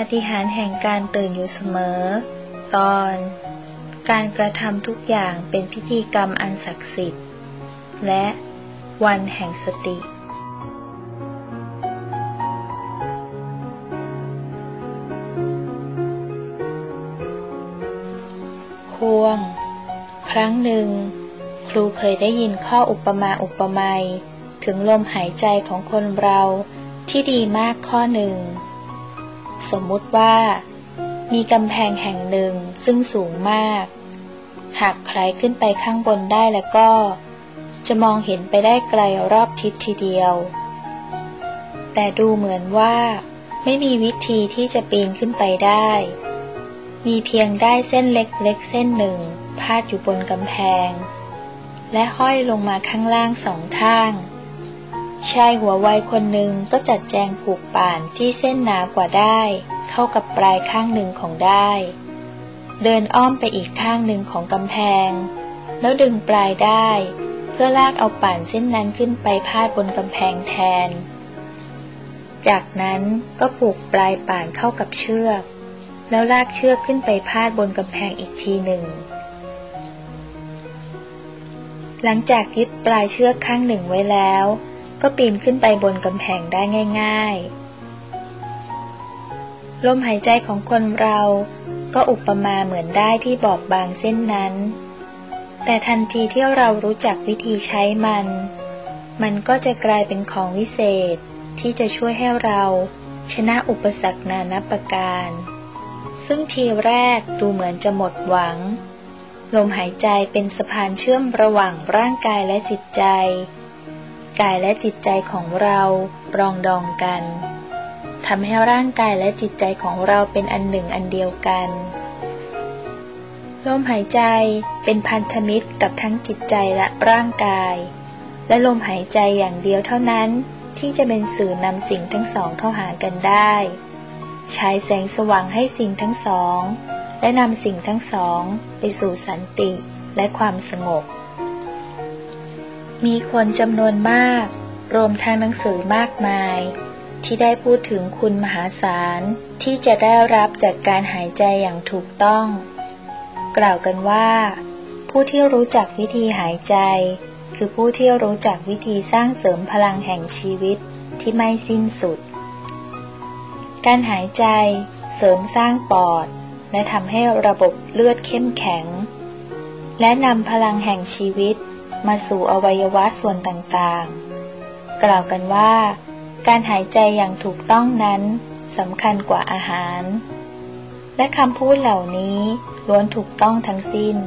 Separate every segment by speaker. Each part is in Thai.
Speaker 1: ฏิหาริย์แห่งการตื่นอยู่เสมอตอนการกระทำทุกอย่างเป็นพิธีกรรมอันศักดิ์สิทธิ์และวันแห่งสติควงครั้งหนึ่งครูเคยได้ยินข้ออุปมาอุปไมยถึงลมหายใจของคนเราที่ดีมากข้อหนึ่งสมมุติว่ามีกำแพงแห่งหนึ่งซึ่งสูงมากหากใครขึ้นไปข้างบนได้แล้วก็จะมองเห็นไปได้ไกลรอบทิศทีเดียวแต่ดูเหมือนว่าไม่มีวิธีที่จะปีนขึ้นไปได้มีเพียงได้เส้นเล็กๆเส้นหนึ่งพาดอยู่บนกำแพงและห้อยลงมาข้างล่างสองข้างชายหัวไวคนหนึ่งก็จัดแจงผูกป่านที่เส้นหนากว่าได้เข้ากับปลายข้างหนึ่งของได้เดินอ้อมไปอีกข้างหนึ่งของกำแพงแล้วดึงปลายได้เพื่อลากเอาป่านเส้นนั้นขึ้นไปพาดบนกำแพงแทนจากนั้นก็ผูกปลายป่านเข้ากับเชือกแล้วลากเชือกขึ้นไปพาดบนกำแพงอีกทีหนึ่งหลังจากยึดปลายเชือกข้างหนึ่งไว้แล้วก็ปีนขึ้นไปบนกำแพงได้ง่ายๆลมหายใจของคนเราก็อุปมาเหมือนได้ที่บอบบางเส้นนั้นแต่ทันทีที่เรารู้จักวิธีใช้มันก็จะกลายเป็นของวิเศษที่จะช่วยให้เราชนะอุปสรรคนานับประการซึ่งทีแรกดูเหมือนจะหมดหวังลมหายใจเป็นสะพานเชื่อมระหว่างร่างกายและจิตใจกายและจิตใจของเราปรองดองกันทำให้ร่างกายและจิตใจของเราเป็นอันหนึ่งอันเดียวกันลมหายใจเป็นพันธมิตรกับทั้งจิตใจและร่างกายและลมหายใจอย่างเดียวเท่านั้นที่จะเป็นสื่อนำสิ่งทั้งสองเข้าหากันได้ฉายแสงสว่างให้สิ่งทั้งสองและนำสิ่งทั้งสองไปสู่สันติและความสงบมีคนจำนวนมากรวมทั้งหนังสือมากมายที่ได้พูดถึงคุณมหาศาลที่จะได้รับจากการหายใจอย่างถูกต้องกล่าวกันว่าผู้ที่รู้จักวิธีหายใจคือผู้ที่รู้จักวิธีสร้างเสริมพลังแห่งชีวิตที่ไม่สิ้นสุดการหายใจเสริมสร้างปอดและทำให้ระบบเลือดเข้มแข็งและนำพลังแห่งชีวิตมาสู่อวัยวะส่วนต่างๆกล่าวกันว่าการหายใจอย่างถูกต้องนั้นสำคัญกว่าอาหารและคำพูดเหล่านี้ล้วนถูกต้องทั้งสิ้น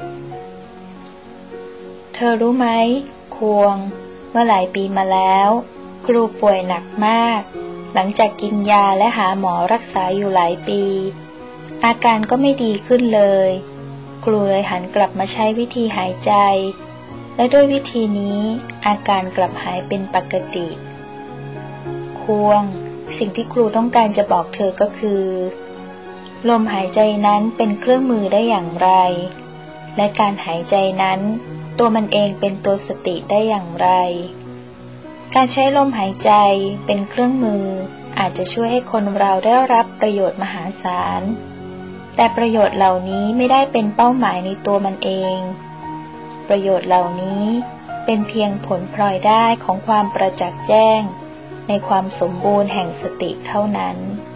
Speaker 1: เธอรู้ไหมควงเมื่อหลายปีมาแล้วครูป่วยหนักมากหลังจากกินยาและหาหมอรักษาอยู่หลายปีอาการก็ไม่ดีขึ้นเลยครูเลยหันกลับมาใช้วิธีหายใจและด้วยวิธีนี้อาการกลับหายเป็นปกติควงสิ่งที่ครูต้องการจะบอกเธอก็คือลมหายใจนั้นเป็นเครื่องมือได้อย่างไรและการหายใจนั้นตัวมันเองเป็นตัวสติได้อย่างไรการใช้ลมหายใจเป็นเครื่องมืออาจจะช่วยให้คนเราได้รับประโยชน์มหาศาลแต่ประโยชน์เหล่านี้ไม่ได้เป็นเป้าหมายในตัวมันเองประโยชน์เหล่านี้เป็นเพียงผลพลอยได้ของความประจักษ์แจ้งในความสมบูรณ์แห่งสติเท่านั้น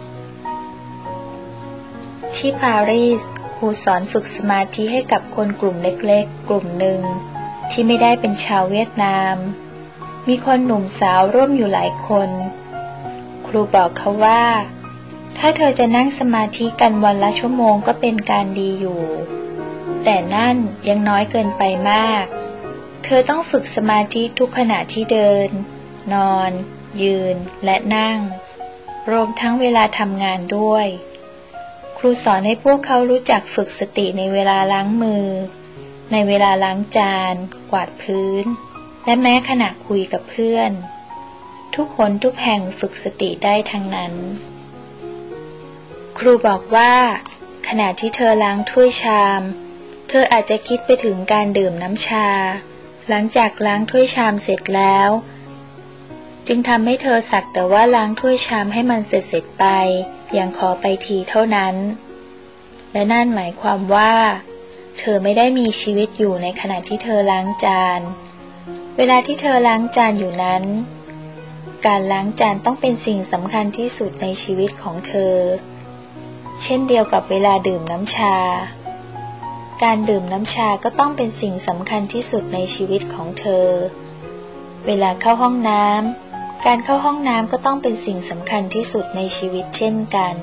Speaker 1: ที่ปารีสครูสอนฝึกสมาธิให้กับคนกลุ่มเล็กๆกลุ่มหนึ่งที่ไม่ได้เป็นชาวเวียดนามมีคนหนุ่มสาวร่วมอยู่หลายคนครูบอกเขาว่าถ้าเธอจะนั่งสมาธิกันวันละชั่วโมงก็เป็นการดีอยู่แต่นั่นยังน้อยเกินไปมากเธอต้องฝึกสมาธิทุกขณะที่เดินนอนยืนและนั่งรวมทั้งเวลาทำงานด้วยครูสอนให้พวกเขารู้จักฝึกสติในเวลาล้างมือในเวลาล้างจานกวาดพื้นและแม้ขณะคุยกับเพื่อนทุกคนทุกแห่งฝึกสติได้ทั้งนั้นครูบอกว่าขณะที่เธอล้างถ้วยชามเธออาจจะคิดไปถึงการดื่มน้ำชาหลังจากล้างถ้วยชามเสร็จแล้ว จึงทำให้เธอสักแต่ว่าล้างถ้วยชามให้มันเสร็จไปอย่างขอไปทีเท่านั้นและนั่นหมายความว่าเธอไม่ได้มีชีวิตอยู่ในขณะที่เธอล้างจานเวลาที่เธอล้างจานอยู่นั้นการล้างจานต้องเป็นสิ่งสำคัญที่สุดในชีวิตของเธอเช่นเดียวกับเวลาดื่มน้ำชาการดื่มน้ำชาก็ต้องเป็นสิ่งสำคัญที่สุดในชีวิตของเธอเวลาเข้าห้องน้ำการเข้าห้องน้ำก็ต้องเป็นสิ่งสำคัญที่สุดในชีวิตเช่นกัน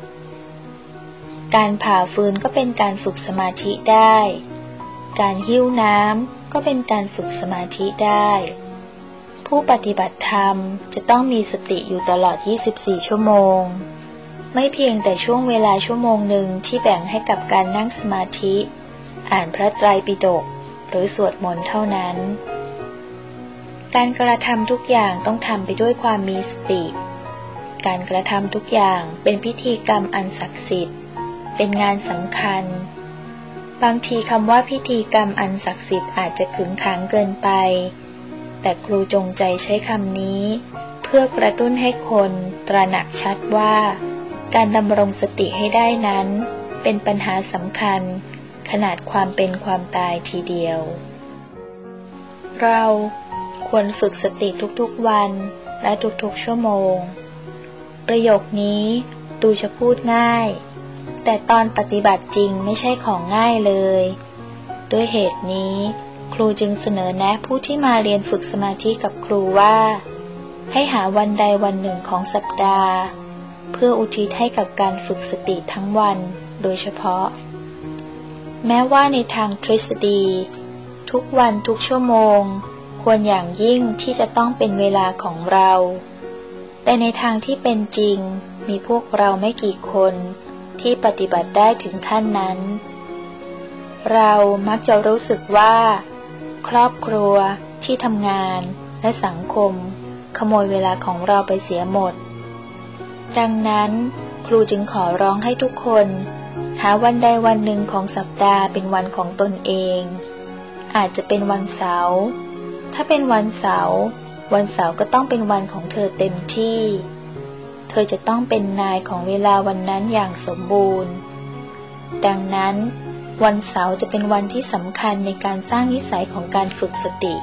Speaker 1: การผ่าฟืนก็เป็นการฝึกสมาธิได้การหิ้วน้ำก็เป็นการฝึกสมาธิได้ผู้ปฏิบัติธรรมจะต้องมีสติอยู่ตลอด24ชั่วโมงไม่เพียงแต่ช่วงเวลาชั่วโมงหนึ่งที่แบ่งให้กับการนั่งสมาธิอ่านพระไตรปิฎกหรือสวดมนต์เท่านั้นการกระทำทุกอย่างต้องทำไปด้วยความมีสติการกระทำทุกอย่างเป็นพิธีกรรมอันศักดิ์สิทธิ์เป็นงานสำคัญบางทีคำว่าพิธีกรรมอันศักดิ์สิทธิ์อาจจะขึงขังเกินไปแต่ครูจงใจใช้คำนี้เพื่อกระตุ้นให้คนตระหนักชัดว่าการดำรงสติให้ได้นั้นเป็นปัญหาสำคัญขนาดความเป็นความตายทีเดียวเราควรฝึกสติทุกๆวันและทุกๆชั่วโมงประโยคนี้ดูจะพูดง่ายแต่ตอนปฏิบัติจริงไม่ใช่ของง่ายเลยด้วยเหตุนี้ครูจึงเสนอแนะผู้ที่มาเรียนฝึกสมาธิกับครูว่าให้หาวันใดวันหนึ่งของสัปดาห์เพื่ออุทิศให้กับการฝึกสติทั้งวันโดยเฉพาะแม้ว่าในทางทฤษฎีทุกวันทุกชั่วโมงควรอย่างยิ่งที่จะต้องเป็นเวลาของเราแต่ในทางที่เป็นจริงมีพวกเราไม่กี่คนที่ปฏิบัติได้ถึงขั้นนั้นเรามักจะรู้สึกว่าครอบครัวที่ทำงานและสังคมขโมยเวลาของเราไปเสียหมดดังนั้นครูจึงขอร้องให้ทุกคนหาวันใดวันหนึ่งของสัปดาห์เป็นวันของตนเองอาจจะเป็นวันเสาร์ถ้าเป็นวันเสาร์ก็ต้องเป็นวันของเธอเต็มที่เธอจะต้องเป็นนายของเวลาวันนั้นอย่างสมบูรณ์ดังนั้นวันเสาร์จะเป็นวันที่สำคัญในการสร้างนิสัยของการฝึกสติ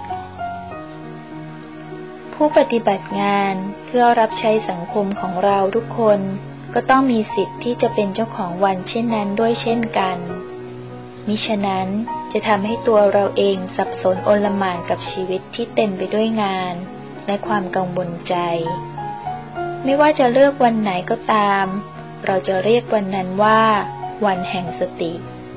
Speaker 1: ผู้ปฏิบัติงานเพื่อรับใช้สังคมของเราทุกคนก็ต้องมีสิทธิ์ที่จะเป็นเจ้าของวันเช่นนั้นด้วยเช่นกันมิฉะนั้นจะทำให้ตัวเราเองสับสนโอลหม่านกับชีวิตที่เต็มไปด้วยงานและความกังวลใจไม่ว่าจะเลือกวันไหนก็ตามเราจะเรียกวันนั้นว่าวันแห่งสติ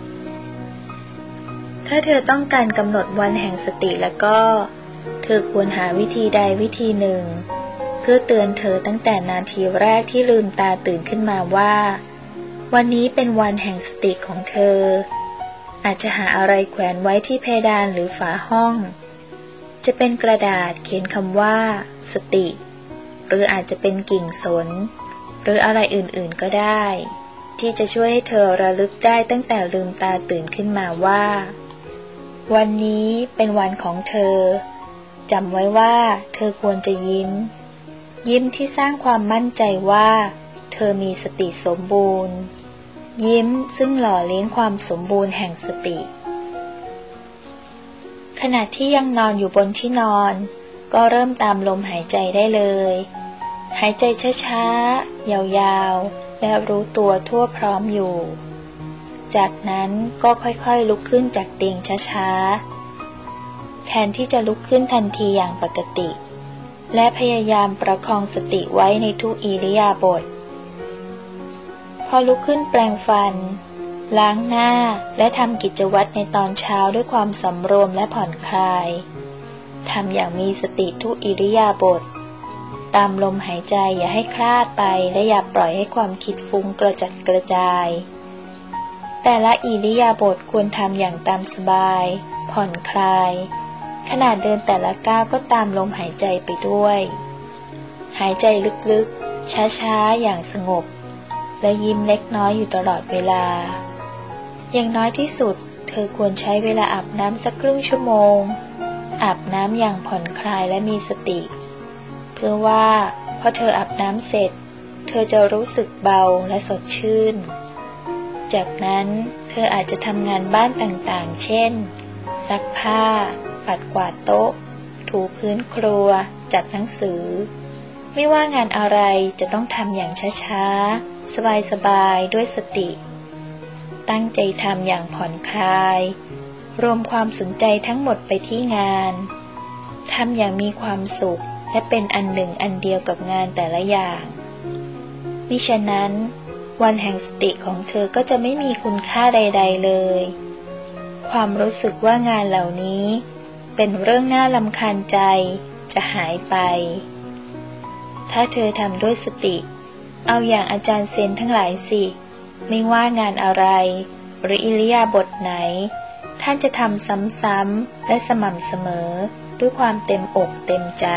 Speaker 1: ถ้าเธอต้องการกำหนดวันแห่งสติแล้วก็เธอควรหาวิธีใดวิธีหนึ่งเพื่อเตือนเธอตั้งแต่นาทีแรกที่ลืมตาตื่นขึ้นมาว่าวันนี้เป็นวันแห่งสติของเธออาจจะหาอะไรแขวนไว้ที่เพดานหรือฝาห้องจะเป็นกระดาษเขียนคำว่าสติหรืออาจจะเป็นกิ่งสนหรืออะไรอื่นๆก็ได้ที่จะช่วยให้เธอระลึกได้ตั้งแต่ลืมตาตื่นขึ้นมาว่าวันนี้เป็นวันของเธอจำไว้ว่าเธอควรจะยิ้มที่สร้างความมั่นใจว่าเธอมีสติสมบูรณ์ยิ้มซึ่งหล่อเลี้ยงความสมบูรณ์แห่งสติขณะที่ยังนอนอยู่บนที่นอนก็เริ่มตามลมหายใจได้เลยหายใจช้าๆยาวๆและรู้ตัวทั่วพร้อมอยู่จากนั้นก็ค่อยๆลุกขึ้นจากเตียงช้าๆแทนที่จะลุกขึ้นทันทีอย่างปกติและพยายามประคองสติไว้ในทุกอิริยาบถพอลุกขึ้นแปรงฟันล้างหน้าและทำกิจวัตรในตอนเช้าด้วยความสำรวมและผ่อนคลายทำอย่างมีสติทุกอิริยาบถตามลมหายใจอย่าให้คลาดไปและอย่าปล่อยให้ความคิดฟุ้งกระจัดกระจายแต่ละอิริยาบถควรทำอย่างตามสบายผ่อนคลายขณะเดินแต่ละก้าวก็ตามลมหายใจไปด้วยหายใจลึกๆช้าๆอย่างสงบและยิ้มเล็กน้อยอยู่ตลอดเวลาอย่างน้อยที่สุดเธอควรใช้เวลาอาบน้ำสักครึ่งชั่วโมงอาบน้ำอย่างผ่อนคลายและมีสติเพื่อว่าพอเธออาบน้ำเสร็จเธอจะรู้สึกเบาและสดชื่นจากนั้นเธออาจจะทำงานบ้านต่างๆเช่นซักผ้าปัดกวาดโต๊ะถูพื้นครัวจัดหนังสือไม่ว่างานอะไรจะต้องทำอย่างช้าๆสบายๆด้วยสติตั้งใจทำอย่างผ่อนคลายรวมความสนใจทั้งหมดไปที่งานทำอย่างมีความสุขและเป็นอันหนึ่งอันเดียวกับงานแต่ละอย่างมิฉะนั้นวันแห่งสติของเธอก็จะไม่มีคุณค่าใดๆเลยความรู้สึกว่างานเหล่านี้เป็นเรื่องน่ารำคาญใจจะหายไปถ้าเธอทำด้วยสติเอาอย่างอาจารย์เซนทั้งหลายสิไม่ว่างานอะไรหรืออิริยาบถไหนท่านจะทำซ้ำๆและสม่ำเสมอด้วยความเต็มอกเต็มใจ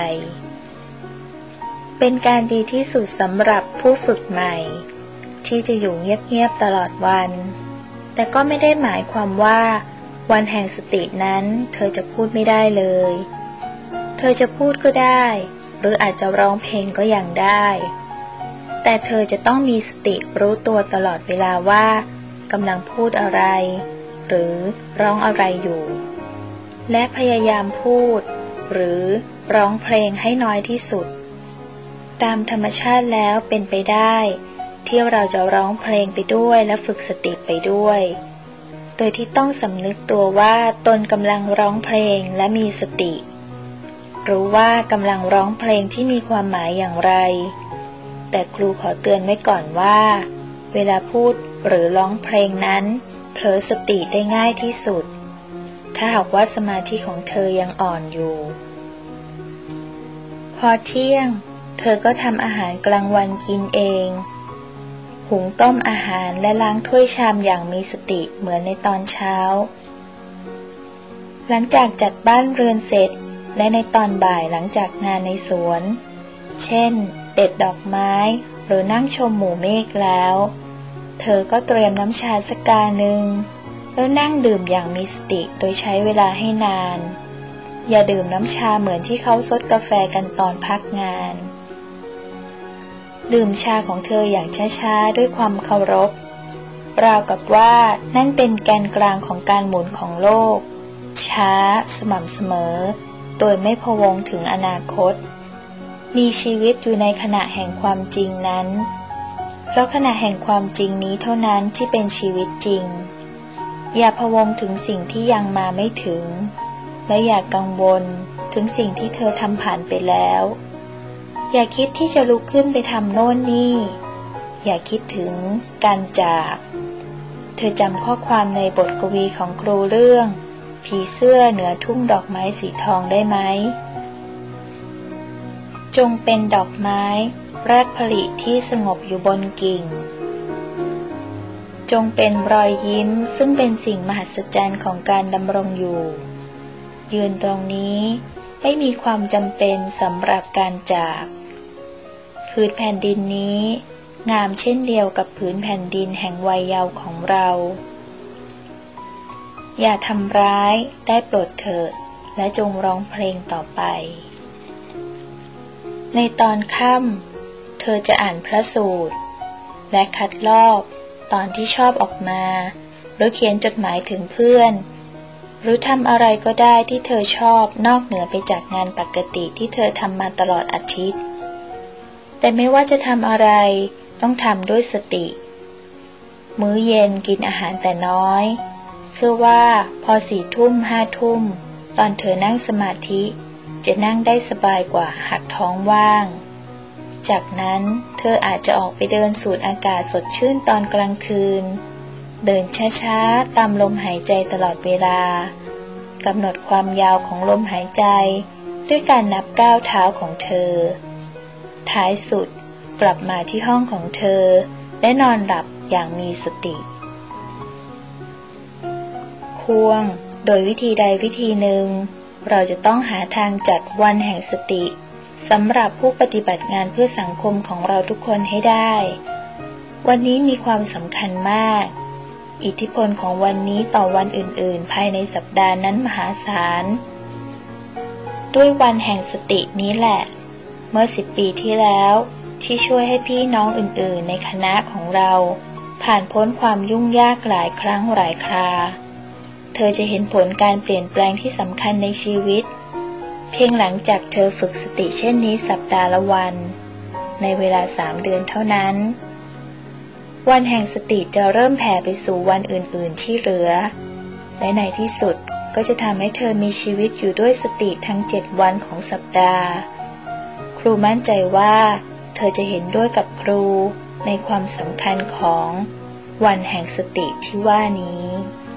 Speaker 1: เป็นการดีที่สุดสำหรับผู้ฝึกใหม่ที่จะอยู่เงียบๆตลอดวันแต่ก็ไม่ได้หมายความว่าวันแห่งสตินั้นเธอจะพูดไม่ได้เลยเธอจะพูดก็ได้หรืออาจจะร้องเพลงก็ยังได้แต่เธอจะต้องมีสติรู้ตัวตลอดเวลาว่ากำลังพูดอะไรหรือร้องอะไรอยู่และพยายามพูดหรือร้องเพลงให้น้อยที่สุดตามธรรมชาติแล้วเป็นไปได้ที่เราจะร้องเพลงไปด้วยและฝึกสติไปด้วยโดยที่ต้องสำนึกตัวว่าตนกำลังร้องเพลงและมีสติรู้ว่ากำลังร้องเพลงที่มีความหมายอย่างไรแต่ครูขอเตือนไว้ก่อนว่าเวลาพูดหรือร้องเพลงนั้นเผลอสติได้ง่ายที่สุดถ้าหากว่าสมาธิของเธอยังอ่อนอยู่พอเที่ยงเธอก็ทำอาหารกลางวันกินเองหุงต้มอาหารและล้างถ้วยชามอย่างมีสติเหมือนในตอนเช้าหลังจากจัดบ้านเรือนเสร็จและในตอนบ่ายหลังจากงานในสวนเช่นเด็ดดอกไม้หรือนั่งชมหมู่เมฆแล้วเธอก็เตรียมน้ำชาสักกาหนึ่งแล้วนั่งดื่มอย่างมีสติโดยใช้เวลาให้นานอย่าดื่มน้ำชาเหมือนที่เขาซดกาแฟกันตอนพักงานดื่มชาของเธออย่างช้าๆด้วยความเคารพราวกับว่านั่นเป็นแกนกลางของการหมุนของโลกช้าสม่ำเสมอโดยไม่พะวงถึงอนาคตมีชีวิตอยู่ในขณะแห่งความจริงนั้นเพราะขณะแห่งความจริงนี้เท่านั้นที่เป็นชีวิตจริงอย่าพะวงถึงสิ่งที่ยังมาไม่ถึงและอย่ากังวลถึงสิ่งที่เธอทำผ่านไปแล้วอย่าคิดที่จะลุกขึ้นไปทำโน่นนี่อย่าคิดถึงการจากเธอจำข้อความในบทกวีของครูเรื่องผีเสื้อเหนือทุ่งดอกไม้สีทองได้ไหมจงเป็นดอกไม้แรกผลิที่สงบอยู่บนกิ่งจงเป็นรอยยิ้มซึ่งเป็นสิ่งมหัศจรรย์ของการดำรงอยู่ยืนตรงนี้ไม่มีความจำเป็นสำหรับการจากผืนแผ่นดินนี้งามเช่นเดียวกับผืนแผ่นดินแห่งวัยเยาว์ของเราอย่าทำร้ายได้โปรดเถิดและจงร้องเพลงต่อไปในตอนค่ำเธอจะอ่านพระสูตรและคัดลอกตอนที่ชอบออกมาหรือเขียนจดหมายถึงเพื่อนหรือทำอะไรก็ได้ที่เธอชอบนอกเหนือไปจากงานปกติที่เธอทำมาตลอดอาทิตย์แต่ไม่ว่าจะทำอะไรต้องทำด้วยสติมื้อเย็นกินอาหารแต่น้อยเพื่อว่าพอ4 ทุ่ม5 ทุ่มตอนเธอนั่งสมาธิจะนั่งได้สบายกว่าหากท้องว่างจากนั้นเธออาจจะออกไปเดินสูดอากาศสดชื่นตอนกลางคืนเดินช้าๆตามลมหายใจตลอดเวลากำหนดความยาวของลมหายใจด้วยการนับก้าวเท้าของเธอท้ายสุดกลับมาที่ห้องของเธอและนอนหลับอย่างมีสติควงโดยวิธีใดวิธีหนึ่งเราจะต้องหาทางจัดวันแห่งสติสำหรับผู้ปฏิบัติงานเพื่อสังคมของเราทุกคนให้ได้วันนี้มีความสำคัญมากอิทธิพลของวันนี้ต่อวันอื่นๆภายในสัปดาห์นั้นมหาศาลด้วยวันแห่งสตินี้แหละเมื่อ10 ปีที่แล้วที่ช่วยให้พี่น้องอื่นๆในคณะของเราผ่านพ้นความยุ่งยากหลายครั้งหลายคราเธอจะเห็นผลการเปลี่ยนแปลงที่สำคัญในชีวิตเพียงหลังจากเธอฝึกสติเช่นนี้สัปดาห์ละวันในเวลา3 เดือนเท่านั้นวันแห่งสติจะเริ่มแผ่ไปสู่วันอื่นๆที่เหลือและในที่สุดก็จะทำให้เธอมีชีวิตอยู่ด้วยสติทั้ง7 วันของสัปดาห์ครูมั่นใจว่าเธอจะเห็นด้วยกับครูในความสำคัญของวันแห่งสติที่ว่านี้